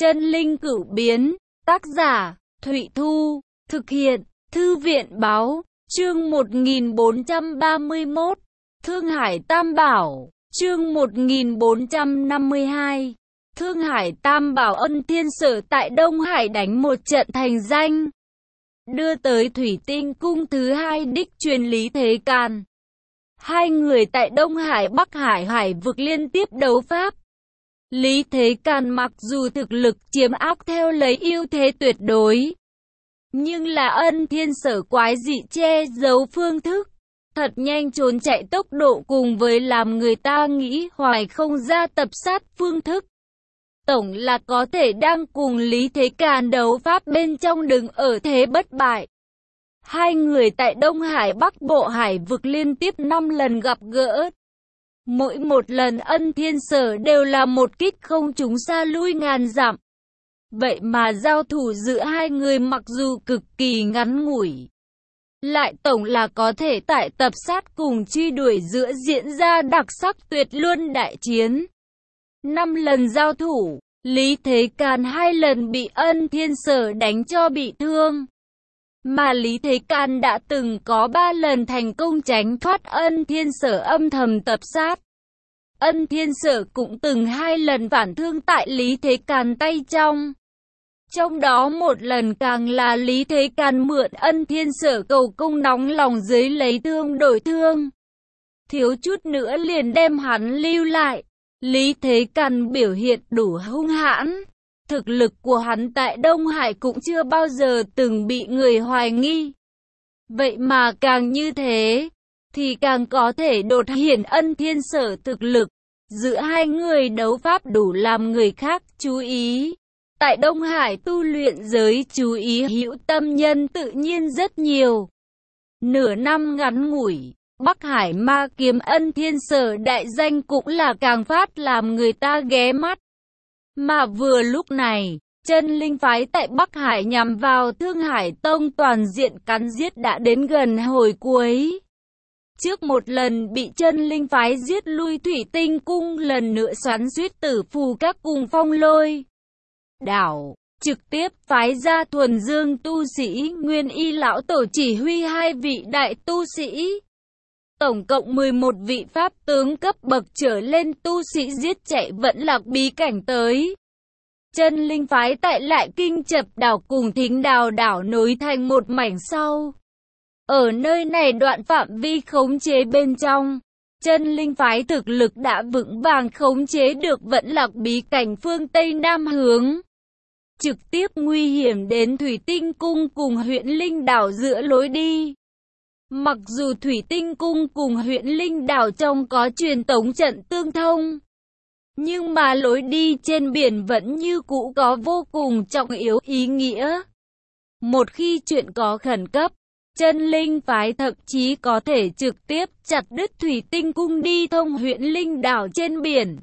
Chân linh cửu biến, tác giả, Thụy Thu, thực hiện, Thư viện báo, chương 1431, Thương Hải Tam Bảo, chương 1452, Thương Hải Tam Bảo. Ân Thiên Sở tại Đông Hải đánh một trận thành danh, đưa tới Thủy Tinh Cung thứ hai đích truyền Lý Thế Càn. Hai người tại Đông Hải Bắc Hải hải vực liên tiếp đấu pháp. Lý Thế Càn mặc dù thực lực chiếm áp theo lấy ưu thế tuyệt đối, nhưng là Ân Thiên Sở quái dị che giấu phương thức, thật nhanh trốn chạy tốc độ cùng với làm người ta nghĩ hoài không ra tập sát phương thức. Tổng là có thể đang cùng Lý Thế Càn đấu pháp bên trong đứng ở thế bất bại. Hai người tại Đông Hải Bắc Bộ hải vực liên tiếp 5 lần gặp gỡ. Mỗi một lần Ân Thiên Sở đều là một kích không trúng xa lui ngàn dặm. Vậy mà giao thủ giữa hai người mặc dù cực kỳ ngắn ngủi, lại tổng là có thể tại tập sát cùng truy đuổi giữa diễn ra đặc sắc tuyệt luân đại chiến. 5 lần giao thủ, Lý Thế Càn 2 lần bị Ân Thiên Sở đánh cho bị thương, mà Lý Thế Càn đã từng có 3 lần thành công tránh thoát Ân Thiên Sở âm thầm tập sát. Ân Thiên Sở cũng từng 2 lần phản thương tại Lý Thế Càn tay trong. Trong đó một lần càng là Lý Thế Càn mượn Ân Thiên Sở cầu công nóng lòng dưới lấy thương đổi thương, thiếu chút nữa liền đem hắn lưu lại. Lý Thế Càn biểu hiện đủ hung hãn, thực lực của hắn tại Đông Hải cũng chưa bao giờ từng bị người hoài nghi. Vậy mà càng như thế, thì càng có thể đột hiện Ân Thiên Sở thực lực. Giữa hai người đấu pháp đủ làm người khác chú ý. Tại Đông Hải tu luyện giới chú ý hữu tâm nhân tự nhiên rất nhiều. Nửa năm ngắn ngủi, Bắc Hải ma kiếm Ân Thiên Sở đại danh cũng là càng phát làm người ta ghé mắt. Mà vừa lúc này, chân linh phái tại Bắc Hải nhằm vào Thương Hải Tông toàn diện cắn giết đã đến gần hồi cuối. Trước một lần bị chân linh phái giết lui Thủy Tinh Cung, lần nữa xoắn suýt tử phù các cùng Phong Lôi Đảo, trực tiếp phái ra thuần dương tu sĩ Nguyên Y lão tổ chỉ huy 2 vị đại tu sĩ. Tổng cộng 11 vị pháp tướng cấp bậc trở lên tu sĩ giết chạy vẫn lạc bí cảnh tới. Chân linh phái tại Lại Kinh Chập đảo cùng Thính Đào đảo nối thành một mảnh sau. Ở nơi này đoạn phạm vi khống chế bên trong, chân linh phái thực lực đã vững vàng khống chế được vẫn lạc bí cảnh phương Tây Nam hướng, trực tiếp nguy hiểm đến Thủy Tinh Cung cùng huyện Linh Đảo giữa lối đi. Mặc dù Thủy Tinh Cung cùng huyện Linh Đảo trong có truyền tống trận tương thông, nhưng mà lối đi trên biển vẫn như cũ có vô cùng trọng yếu ý nghĩa. Một khi chuyện có khẩn cấp, chân linh phái thậm chí có thể trực tiếp chặt đứt Thủy Tinh Cung đi thông huyện Linh Đảo trên biển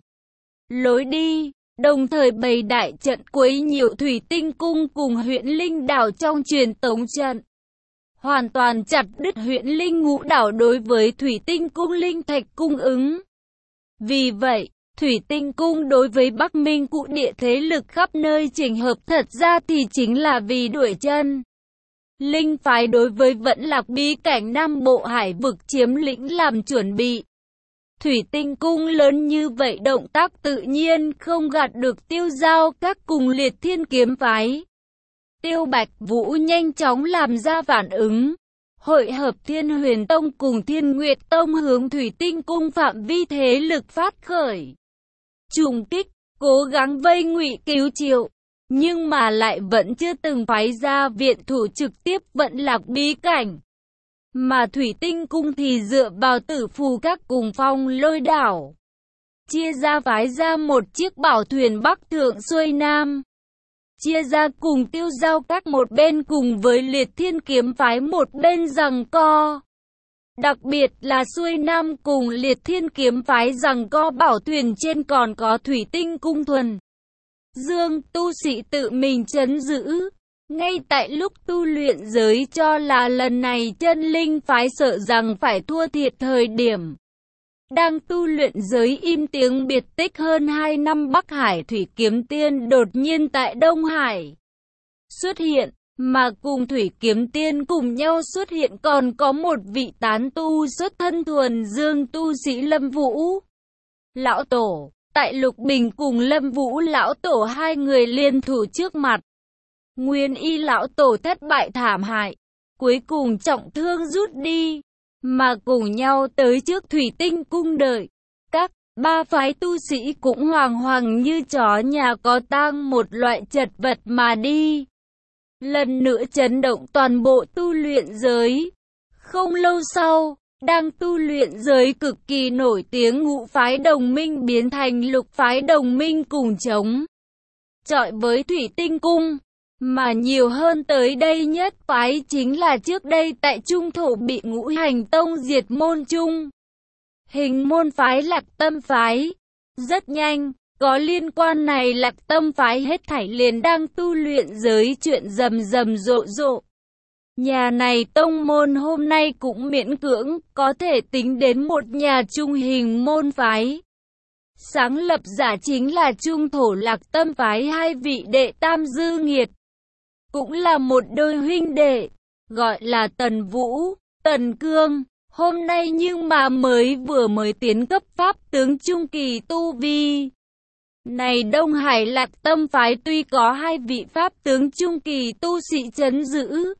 lối đi, đồng thời bày đại trận quấy nhiễu Thủy Tinh Cung cùng huyện Linh Đảo trong truyền tống trận, hoàn toàn chặt đứt huyện Linh Ngũ Đảo đối với Thủy Tinh Cung linh thạch cung ứng. Vì vậy, Thủy Tinh Cung đối với Bắc Minh cụ địa thế lực khắp nơi chỉnh hợp thật ra thì chính là vì đuổi chân linh phái đối với vẫn lạc bí cảnh Nam Bộ hải vực chiếm lĩnh làm chuẩn bị. Thủy Tinh Cung lớn như vậy động tác tự nhiên không gạt được Tiêu Giao các cùng Liệt Thiên kiếm phái. Tiêu Bạch Vũ nhanh chóng làm ra phản ứng, hội hợp Thiên Huyền Tông cùng Thiên Nguyệt Tông hướng Thủy Tinh Cung phạm vi thế lực phát khởi trùng kích, cố gắng vây ngụy cứu Triệu, nhưng mà lại vẫn chưa từng phái ra viện thủ trực tiếp vẫn lạc bí cảnh. Mà Thủy Tinh Cung thì dựa vào tử phù các cùng Phong Lôi Đảo, chia ra phái ra một chiếc bảo thuyền Bắc Thượng xuôi Nam, chia ra cùng Tiêu Giao các một bên cùng với Liệt Thiên kiếm phái một bên giằng co. Đặc biệt là xuôi Nam cùng Liệt Thiên kiếm phái giằng co bảo thuyền trên còn có Thủy Tinh Cung thuần dương tu sĩ tự mình trấn giữ. Ngay tại lúc tu luyện giới cho là lần này chân linh phái sợ rằng phải thua thiệt thời điểm, đang tu luyện giới im tiếng biệt tích hơn 2 năm, Bắc Hải Thủy Kiếm Tiên đột nhiên tại Đông Hải xuất hiện, mà cùng Thủy Kiếm Tiên cùng nhau xuất hiện còn có một vị tán tu xuất thân thuần dương tu sĩ Lâm Vũ Lão Tổ. Tại Lục Bình cùng Lâm Vũ Lão Tổ hai người liên thủ trước mặt Nguyên Y Lão Tổ thất bại thảm hại, cuối cùng trọng thương rút đi, mà cùng nhau tới trước Thủy Tinh Cung đợi. Các ba phái tu sĩ cũng hoàng hoàng như chó nhà có tang, một loại chật vật mà đi. Lần nữa chấn động toàn bộ tu luyện giới. Không lâu sau, đang tu luyện giới cực kỳ nổi tiếng Ngũ phái đồng minh biến thành Lục phái đồng minh cùng chống chọi với Thủy Tinh Cung. Mà nhiều hơn tới đây nhất phái chính là trước đây tại Trung Thổ bị Ngũ Hành Tông diệt môn chung hình môn phái Lạc Tâm phái. Rất nhanh, có liên quan này Lạc Tâm phái hết thảy liền đang tu luyện giới chuyện rầm rầm rộ rộ. Nhà này tông môn hôm nay cũng miễn cưỡng có thể tính đến một nhà trung hình môn phái. Sáng lập giả chính là Trung Thổ Lạc Tâm phái hai vị đệ Tam Dư Nghiệt, cũng là một đôi huynh đệ, gọi là Tần Vũ, Tần Cương. Hôm nay nhưng mà vừa mới tiến cấp pháp tướng trung kỳ tu vi. Này Đông Hải Lạc Tâm phái tuy có hai vị pháp tướng trung kỳ tu sĩ trấn giữ,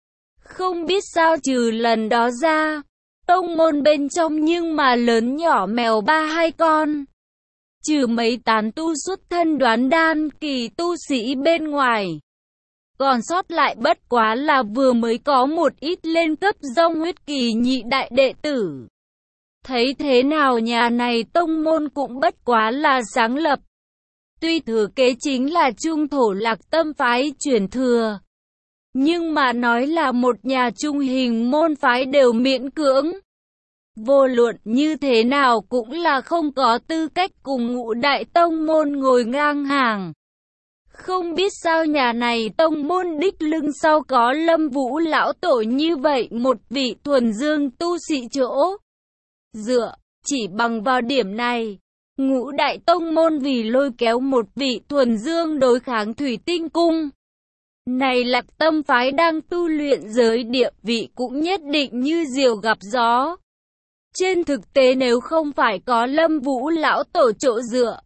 không biết sao trừ lần đó ra, tông môn bên trong nhưng mà lớn nhỏ mèo 3-2 con. Trừ mấy tán tu xuất thân đoán đan kỳ tu sĩ bên ngoài, còn sót lại bất quá là vừa mới có một ít lên cấp dông huyết kỳ nhị đại đệ tử. Thấy thế nào nhà này tông môn cũng bất quá là sáng lập. Tuy thừa kế chính là Trung Thổ Lạc Tâm phái truyền thừa, nhưng mà nói là một nhà trung hình môn phái đều miễn cưỡng. Vô luận như thế nào cũng là không có tư cách cùng Ngũ đại tông môn ngồi ngang hàng. Không biết sao nhà này tông môn đích lưng sau có Lâm Vũ Lão Tổ như vậy một vị thuần dương tu sĩ chỗ dựa. Chỉ bằng vào điểm này, Ngũ đại tông môn vì lôi kéo một vị thuần dương đối kháng Thủy Tinh Cung. Này Lạc Tâm phái đang tu luyện giới địa vị cũng nhất định như diều gặp gió. Trên thực tế nếu không phải có Lâm Vũ Lão Tổ chỗ dựa,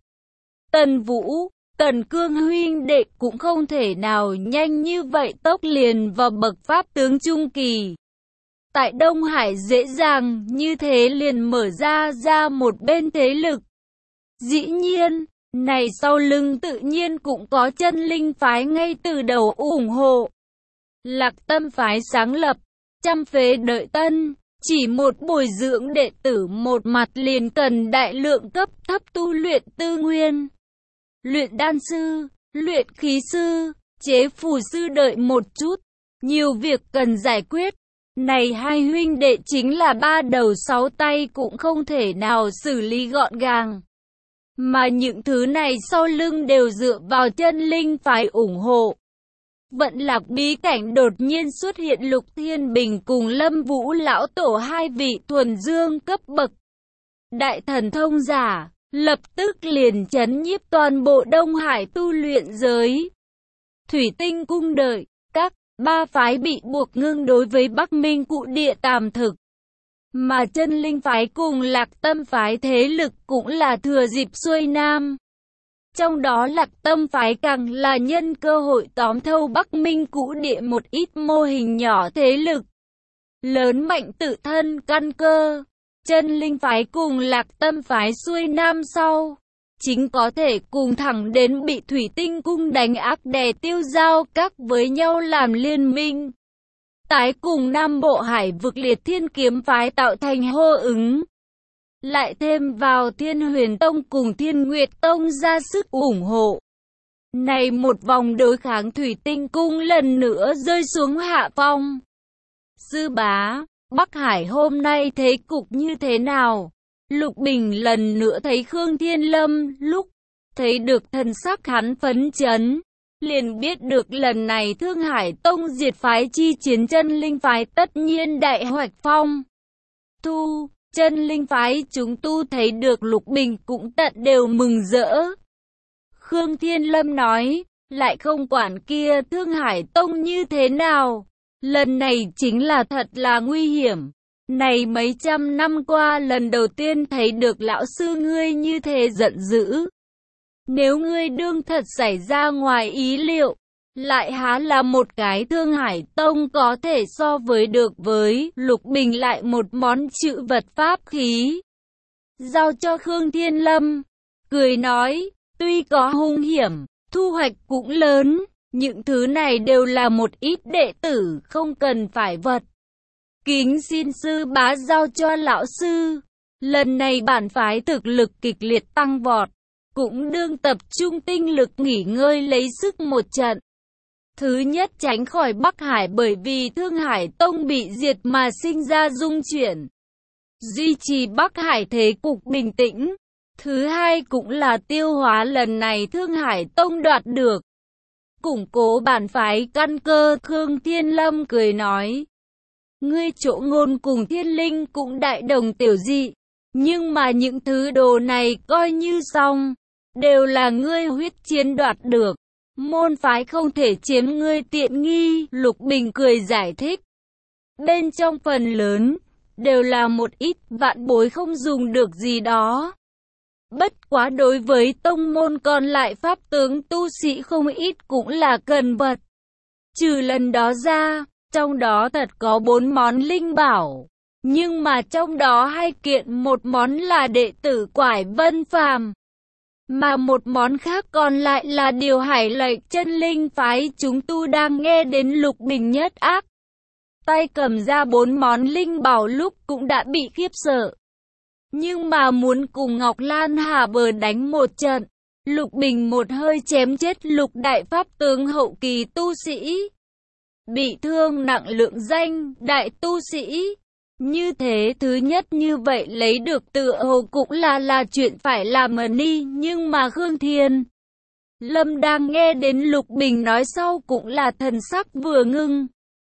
Tần Vũ, Tần Cương huynh đệ cũng không thể nào nhanh như vậy tốc liền vào bậc pháp tướng trung kỳ. Tại Đông Hải dễ dàng như thế liền mở ra một bên thế lực. Dĩ nhiên, này sau lưng tự nhiên cũng có Chân Linh phái ngay từ đầu ủng hộ. Lạc Tâm phái sáng lập, trăm phế đợi tân, chỉ một bồi dưỡng đệ tử một mặt liền cần đại lượng cấp thấp tu luyện tư nguyên. Luyện đan sư, luyện khí sư, chế phù sư đợi một chút, nhiều việc cần giải quyết. Này hai huynh đệ chính là ba đầu sáu tay cũng không thể nào xử lý gọn gàng. Mà những thứ này sau lưng đều dựa vào Chân Linh phái ủng hộ. Vận Lạc bí cảnh đột nhiên xuất hiện Lục Thiên Bình cùng Lâm Vũ Lão Tổ hai vị thuần dương cấp bậc đại thần thông giả, lập tức liền chấn nhiếp toàn bộ Đông Hải tu luyện giới. Thủy Tinh Cung đợi, các ba phái bị buộc ngưng đối với Bắc Minh Cụ Địa tạm thực. Mà Chân Linh phái cùng Lạc Tâm phái thế lực cũng là thừa dịp xuôi nam. Trong đó Lạc Tâm phái càng là nhân cơ hội tóm thâu Bắc Minh Cụ Địa một ít mô hình nhỏ thế lực lớn mạnh tự thân căn cơ. Chân Linh phái cùng Lạc Tâm phái xuôi nam sau, chính có thể cùng thẳng đến bị Thủy Tinh Cung đánh áp đè tiêu giao các với nhau làm liên minh. Tái cùng Nam Bộ Hải vực Liệt Thiên Kiếm phái tạo thành hô ứng. Lại thêm vào Thiên Huyền Tông cùng Thiên Nguyệt Tông ra sức ủng hộ. Này một vòng đối kháng Thủy Tinh Cung lần nữa rơi xuống hạ phong. Sư bá, Bắc Hải hôm nay thế cục như thế nào? Lục Bình lần nữa thấy Khương Thiên Lâm, lúc thấy được thần sắc hắn phấn chấn, liền biết được lần này Thương Hải Tông diệt phái chi chiến Chân Linh phái tất nhiên đại hoạch phong. Thu, Chân linh phái chúng tu thấy được Lục Bình cũng tận đều mừng rỡ. Khương Thiên Lâm nói, lại không quản kia Thương Hải Tông như thế nào. Lần này chính là thật là nguy hiểm. Này mấy trăm năm qua lần đầu tiên thấy được lão sư ngươi như thế giận dữ. Nếu ngươi đương thật xảy ra ngoài ý liệu, lại há là một cái Thương Hải Tông có thể so với được với. Lục Bình lại một món chữ vật pháp khí giao cho Khương Thiên Lâm, cười nói, tuy có hung hiểm, thu hoạch cũng lớn, những thứ này đều là một ít đệ tử không cần phải vật. Kính xin sư bá giao cho lão sư. Lần này bản phái thực lực kịch liệt tăng vọt, cũng đương tập trung tinh lực nghỉ ngơi lấy sức một trận. Thứ nhất tránh khỏi Bắc Hải bởi vì Thương Hải Tông bị diệt mà sinh ra dung chuyển, duy trì Bắc Hải thế cục bình tĩnh. Thứ hai cũng là tiêu hóa lần này Thương Hải Tông đoạt được, củng cố bản phái căn cơ. Khương Thiên Lâm cười nói, ngươi chỗ ngôn cùng Thiên Linh cũng đại đồng tiểu dị, nhưng mà những thứ đồ này coi như xong, đều là ngươi huyết chiến đoạt được. Môn phái không thể chiếm ngươi tiện nghi. Lục Bình cười giải thích, bên trong phần lớn đều là một ít vạn bối không dùng được gì đó. Bất quá đối với tông môn còn lại pháp tướng tu sĩ không ít cũng là cần vật. Trừ lần đó ra, trong đó thật có 4 món linh bảo, nhưng mà trong đó 2 kiện, một món là đệ tử Quải Vân Phàm, mà một món khác còn lại là điều Hải Lệnh chân linh phái chúng tu đang nghe đến. Lục Bình nhất ác tay cầm ra 4 món linh bảo lúc cũng đã bị khiếp sợ. Nhưng mà muốn cùng Ngọc Lan Hà bờ đánh một trận, Lục Bình một hơi chém chết Lục đại pháp tướng hậu kỳ tu sĩ, bị thương nặng lượng danh đại tu sĩ. Như thế thứ nhất như vậy lấy được tựa hồ cũng là chuyện phải làm mà đi. Nhưng mà Khương Thiên Lâm đang nghe đến Lục Bình nói sau cũng là thần sắc vừa ngưng.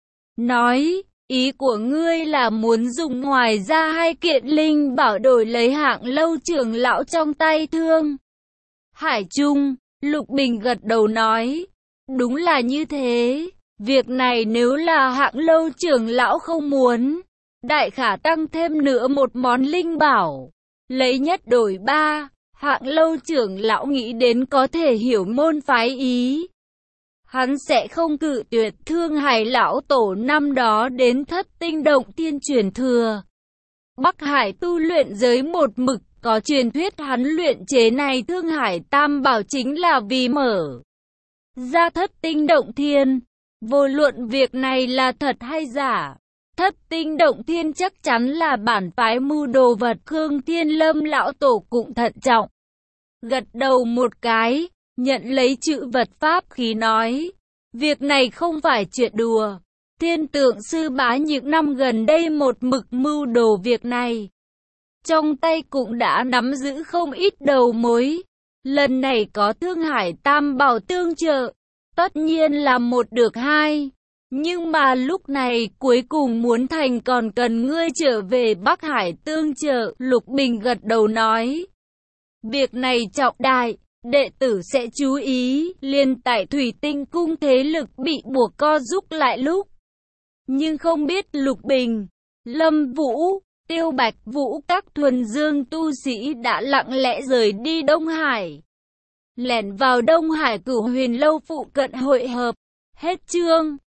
Nói, ý của ngươi là muốn dùng ngoài ra 2 kiện linh bảo đổi lấy Hạng Lâu trưởng lão trong tay Thương Hải Trung. Lục Bình gật đầu nói, đúng là như thế. Việc này nếu là Hạng Lâu trưởng lão không muốn, đại khả tăng thêm nữa một món linh bảo, lấy nhất đổi 3. Hạng Lâu trưởng lão nghĩ đến có thể hiểu môn phái ý, hắn sẽ không cự tuyệt. Thương Hải lão tổ năm đó đến Thất Tinh Động Thiên truyền thừa Bắc Hải tu luyện giới một mực, có truyền thuyết hắn luyện chế này Thương Hải Tam Bảo chính là vì mở ra Thất Tinh Động Thiên. Vô luận việc này là thật hay giả, Thất Tinh Động Thiên chắc chắn là bản phái mưu đồ vật. Khương Thiên Lâm lão tổ cũng thận trọng, gật đầu một cái, nhận lấy chữ vật pháp khí nói, việc này không phải chuyện đùa. Thiên Tượng sư bá những năm gần đây một mực mưu đồ việc này, trong tay cũng đã nắm giữ không ít đầu mối. Lần này có Thương Hải Tam Bảo tương trợ, tất nhiên là một được 2. Nhưng mà lúc này cuối cùng muốn thành còn cần ngươi trở về Bắc Hải tương trợ. Lục Bình gật đầu nói, việc này trọng đại, đệ tử sẽ chú ý. Liên tại Thủy Tinh Cung thế lực bị buộc co rút lại lúc, nhưng không biết Lục Bình, Lâm Vũ, Tiêu Bạch Vũ các thuần dương tu sĩ đã lặng lẽ rời đi Đông Hải, lẻn vào Đông Hải Cửu Huyền lâu phụ cận hội hợp. Hết chương.